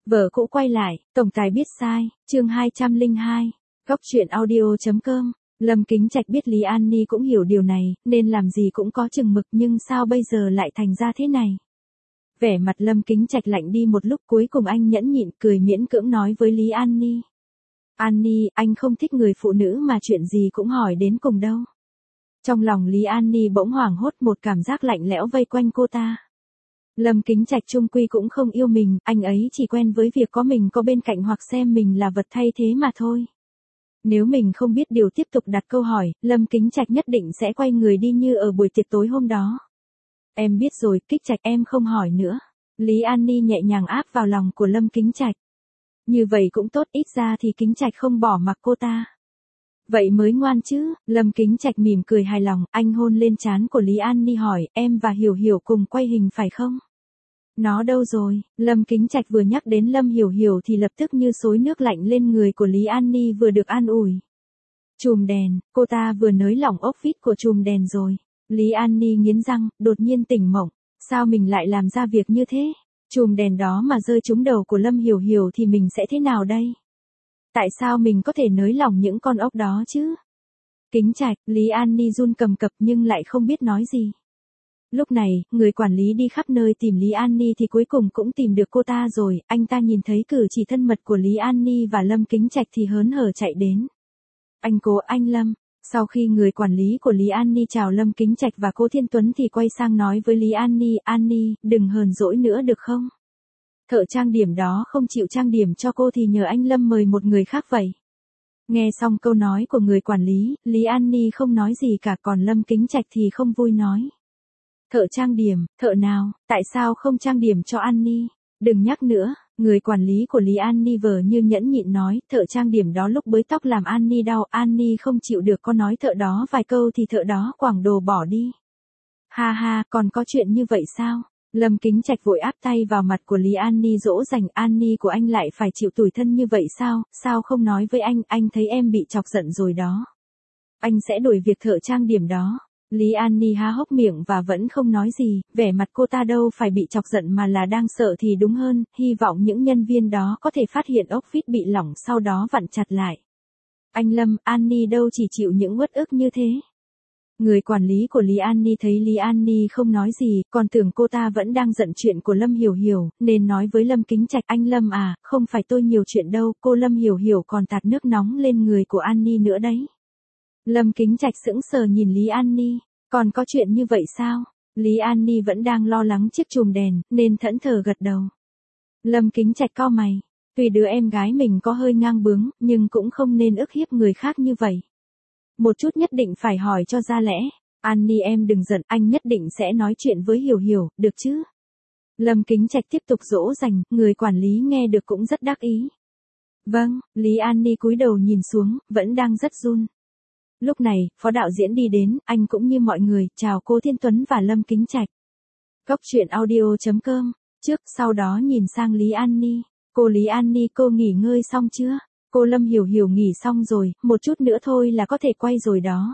Vợ cũ quay lại, tổng tài biết sai, chương 202, góc truyện audio.com. Lâm Kính Trạch biết Lý An Ni cũng hiểu điều này, nên làm gì cũng có chừng mực, nhưng sao bây giờ lại thành ra thế này? Vẻ mặt Lâm Kính Trạch lạnh đi một lúc, cuối cùng anh nhẫn nhịn cười miễn cưỡng nói với Lý An Ni. An Ni, anh không thích người phụ nữ mà chuyện gì cũng hỏi đến cùng đâu. Trong lòng Lý An Ni bỗng hoảng hốt, một cảm giác lạnh lẽo vây quanh cô ta. Lâm Kính Trạch chung quy cũng không yêu mình, anh ấy chỉ quen với việc có mình có bên cạnh hoặc xem mình là vật thay thế mà thôi. Nếu mình không biết điều tiếp tục đặt câu hỏi, Lâm Kính Trạch nhất định sẽ quay người đi như ở buổi tiệc tối hôm đó. Em biết rồi, Kính Trạch, em không hỏi nữa. Lý An Ni nhẹ nhàng áp vào lòng của Lâm Kính Trạch. Như vậy cũng tốt, ít ra thì Kính Trạch không bỏ mặc cô ta. Vậy mới ngoan chứ, Lâm Kính Trạch mỉm cười hài lòng, anh hôn lên trán của Lý An Ni hỏi, em và Hiểu Hiểu cùng quay hình phải không? Nó đâu rồi? Lâm Kính Trạch vừa nhắc đến Lâm Hiểu Hiểu thì lập tức như xối nước lạnh lên người của Lý An Ni vừa được an ủi. Chùm đèn, cô ta vừa nới lỏng ốc vít của chùm đèn rồi. Lý An Ni nghiến răng, đột nhiên tỉnh mộng, sao mình lại làm ra việc như thế? Chùm đèn đó mà rơi trúng đầu của Lâm Hiểu Hiểu thì mình sẽ thế nào đây? Tại sao mình có thể nới lỏng những con ốc đó chứ? Kính Trạch, Lý An Ni run cầm cập nhưng lại không biết nói gì. Lúc này, người quản lý đi khắp nơi tìm Lý An Ni thì cuối cùng cũng tìm được cô ta rồi, anh ta nhìn thấy cử chỉ thân mật của Lý An Ni và Lâm Kính Trạch thì hớn hở chạy đến. Anh Lâm, sau khi người quản lý của Lý An Ni chào Lâm Kính Trạch và cô Thiên Tuấn thì quay sang nói với Lý An Ni, đừng hờn dỗi nữa được không? Thợ trang điểm đó không chịu trang điểm cho cô thì nhờ anh Lâm mời một người khác vậy. Nghe xong câu nói của người quản lý, Lý An Ni không nói gì cả, còn Lâm Kính Trạch thì không vui nói. Thợ trang điểm, thợ nào, tại sao không trang điểm cho An Ni? Đừng nhắc nữa, người quản lý của Lý An Ni vờ như nhẫn nhịn nói, thợ trang điểm đó lúc bới tóc làm An Ni đau, An Ni không chịu được, có nói thợ đó vài câu thì thợ đó quẳng đồ bỏ đi. Ha ha, còn có chuyện như vậy sao? Lâm Kính Trạch vội áp tay vào mặt của Lý An Ni dỗ dành, An Ni của anh lại phải chịu tủi thân như vậy sao không nói với anh thấy em bị chọc giận rồi đó. Anh sẽ đuổi việc thợ trang điểm đó. Lý An Ni há hốc miệng và vẫn không nói gì, vẻ mặt cô ta đâu phải bị chọc giận mà là đang sợ thì đúng hơn, hy vọng những nhân viên đó có thể phát hiện ốc vít bị lỏng sau đó vặn chặt lại. Anh Lâm, An Ni đâu chỉ chịu những uất ức như thế. Người quản lý của Lý An Ni thấy Lý An Ni không nói gì, còn tưởng cô ta vẫn đang giận chuyện của Lâm Hiểu Hiểu, nên nói với Lâm Kính Trạch, anh Lâm à, không phải tôi nhiều chuyện đâu, cô Lâm Hiểu Hiểu còn tạt nước nóng lên người của An Ni nữa đấy. Lâm Kính Trạch sững sờ nhìn Lý An Ni, còn có chuyện như vậy sao? Lý An Ni vẫn đang lo lắng chiếc chùm đèn, nên thẫn thờ gật đầu. Lâm Kính Trạch cau mày, tuy đứa em gái mình có hơi ngang bướng, nhưng cũng không nên ức hiếp người khác như vậy. Một chút nhất định phải hỏi cho ra lẽ. An Ni em đừng giận, anh nhất định sẽ nói chuyện với Hiểu Hiểu, được chứ? Lâm Kính Trạch tiếp tục dỗ dành, người quản lý nghe được cũng rất đắc ý. Vâng, Lý An Ni cúi đầu nhìn xuống, vẫn đang rất run. Lúc này, phó đạo diễn đi đến, anh cũng như mọi người, chào cô Thiên Tuấn và Lâm Kính Trạch. Góc truyện audio.com, trước, sau đó nhìn sang Lý An Ni. Cô Lý An Ni, cô nghỉ ngơi xong chưa? Cô Lâm Hiểu Hiểu nghỉ xong rồi, một chút nữa thôi là có thể quay rồi đó.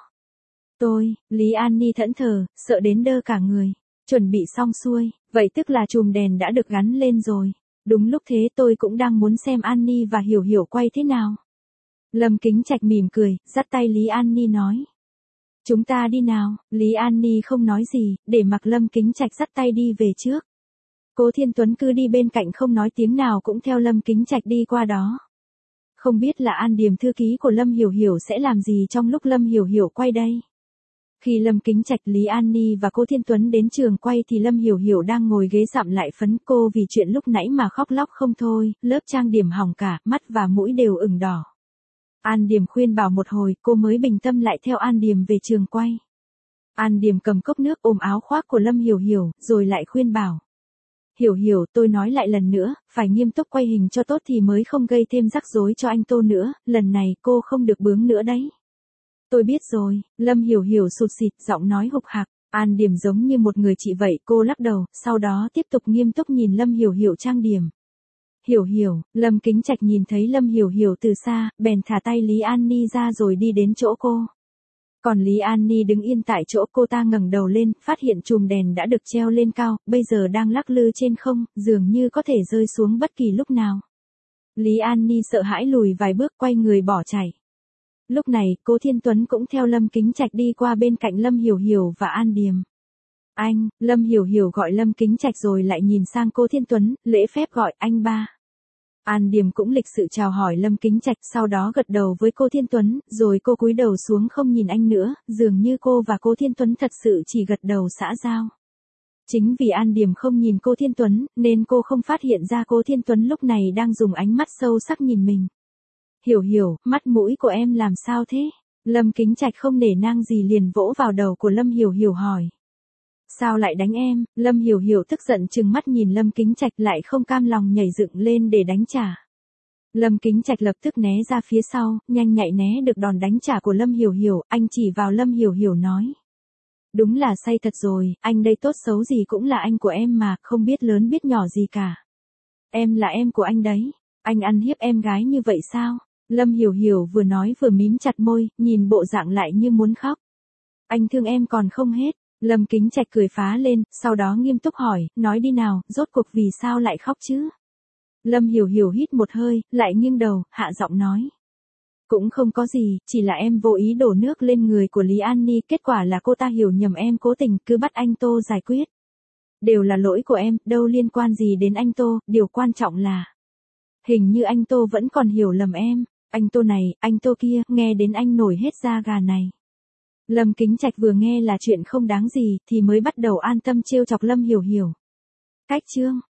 Lý An Ni thẫn thờ, sợ đến đơ cả người. Chuẩn bị xong xuôi, vậy tức là chùm đèn đã được gắn lên rồi. Đúng lúc thế tôi cũng đang muốn xem An Ni và Hiểu Hiểu quay thế nào. Lâm Kính Trạch mỉm cười, dắt tay Lý An Ni nói. Chúng ta đi nào, Lý An Ni không nói gì, để mặc Lâm Kính Trạch dắt tay đi về trước. Cô Thiên Tuấn cứ đi bên cạnh không nói tiếng nào cũng theo Lâm Kính Trạch đi qua đó. Không biết là An Điềm thư ký của Lâm Hiểu Hiểu sẽ làm gì trong lúc Lâm Hiểu Hiểu quay đây. Khi Lâm Kính Trạch, Lý An Ni và cô Thiên Tuấn đến trường quay thì Lâm Hiểu Hiểu đang ngồi ghế dặm lại phấn, cô vì chuyện lúc nãy mà khóc lóc không thôi, lớp trang điểm hỏng cả, mắt và mũi đều ửng đỏ. An Điềm khuyên bảo một hồi, cô mới bình tâm lại theo An Điềm về trường quay. An Điềm cầm cốc nước ôm áo khoác của Lâm Hiểu Hiểu, rồi lại khuyên bảo. Hiểu Hiểu, tôi nói lại lần nữa, phải nghiêm túc quay hình cho tốt thì mới không gây thêm rắc rối cho anh Tô nữa, lần này cô không được bướng nữa đấy. Tôi biết rồi, Lâm Hiểu Hiểu sụt sịt, giọng nói hục hạc. An Điềm giống như một người chị vậy, cô lắc đầu, sau đó tiếp tục nghiêm túc nhìn Lâm Hiểu Hiểu trang điểm. Hiểu Hiểu, Lâm Kính Trạch nhìn thấy Lâm Hiểu Hiểu từ xa, bèn thả tay Lý An Ni ra rồi đi đến chỗ cô. Còn Lý An Ni đứng yên tại chỗ, cô ta ngẩng đầu lên, phát hiện chùm đèn đã được treo lên cao, bây giờ đang lắc lư trên không, dường như có thể rơi xuống bất kỳ lúc nào. Lý An Ni sợ hãi lùi vài bước, quay người bỏ chạy. Lúc này, Cố Thiên Tuấn cũng theo Lâm Kính Trạch đi qua bên cạnh Lâm Hiểu Hiểu và An Điềm. Anh, Lâm Hiểu Hiểu gọi Lâm Kính Trạch rồi lại nhìn sang Cố Thiên Tuấn, lễ phép gọi anh ba. An Điềm cũng lịch sự chào hỏi Lâm Kính Trạch, sau đó gật đầu với Cố Thiên Tuấn, rồi cô cúi đầu xuống không nhìn anh nữa, dường như cô và Cố Thiên Tuấn thật sự chỉ gật đầu xã giao. Chính vì An Điềm không nhìn Cố Thiên Tuấn, nên cô không phát hiện ra Cố Thiên Tuấn lúc này đang dùng ánh mắt sâu sắc nhìn mình. Hiểu Hiểu, mắt mũi của em làm sao thế? Lâm Kính Trạch không nể nang gì liền vỗ vào đầu của Lâm Hiểu Hiểu hỏi. Sao lại đánh em? Lâm Hiểu Hiểu tức giận trừng mắt nhìn Lâm Kính Trạch, lại không cam lòng nhảy dựng lên để đánh trả. Lâm Kính Trạch lập tức né ra phía sau, nhanh nhạy né được đòn đánh trả của Lâm Hiểu Hiểu, anh chỉ vào Lâm Hiểu Hiểu nói. Đúng là say thật rồi, anh đây tốt xấu gì cũng là anh của em mà, không biết lớn biết nhỏ gì cả. Em là em của anh đấy, anh ăn hiếp em gái như vậy sao? Lâm Hiểu Hiểu vừa nói vừa mím chặt môi, nhìn bộ dạng lại như muốn khóc. Anh thương em còn không hết. Lâm Kính Trạch cười phá lên, sau đó nghiêm túc hỏi, nói đi nào, rốt cuộc vì sao lại khóc chứ? Lâm Hiểu Hiểu hít một hơi, lại nghiêng đầu, hạ giọng nói. Cũng không có gì, chỉ là em vô ý đổ nước lên người của Lý An Ni, kết quả là cô ta hiểu nhầm em cố tình, cứ bắt anh Tô giải quyết. Đều là lỗi của em, đâu liên quan gì đến anh Tô, điều quan trọng là. Hình như anh Tô vẫn còn hiểu lầm em, anh Tô này, anh Tô kia, nghe đến anh nổi hết da gà này. Lâm Kính Trạch vừa nghe là chuyện không đáng gì, thì mới bắt đầu an tâm trêu chọc Lâm Hiểu Hiểu. Cách chương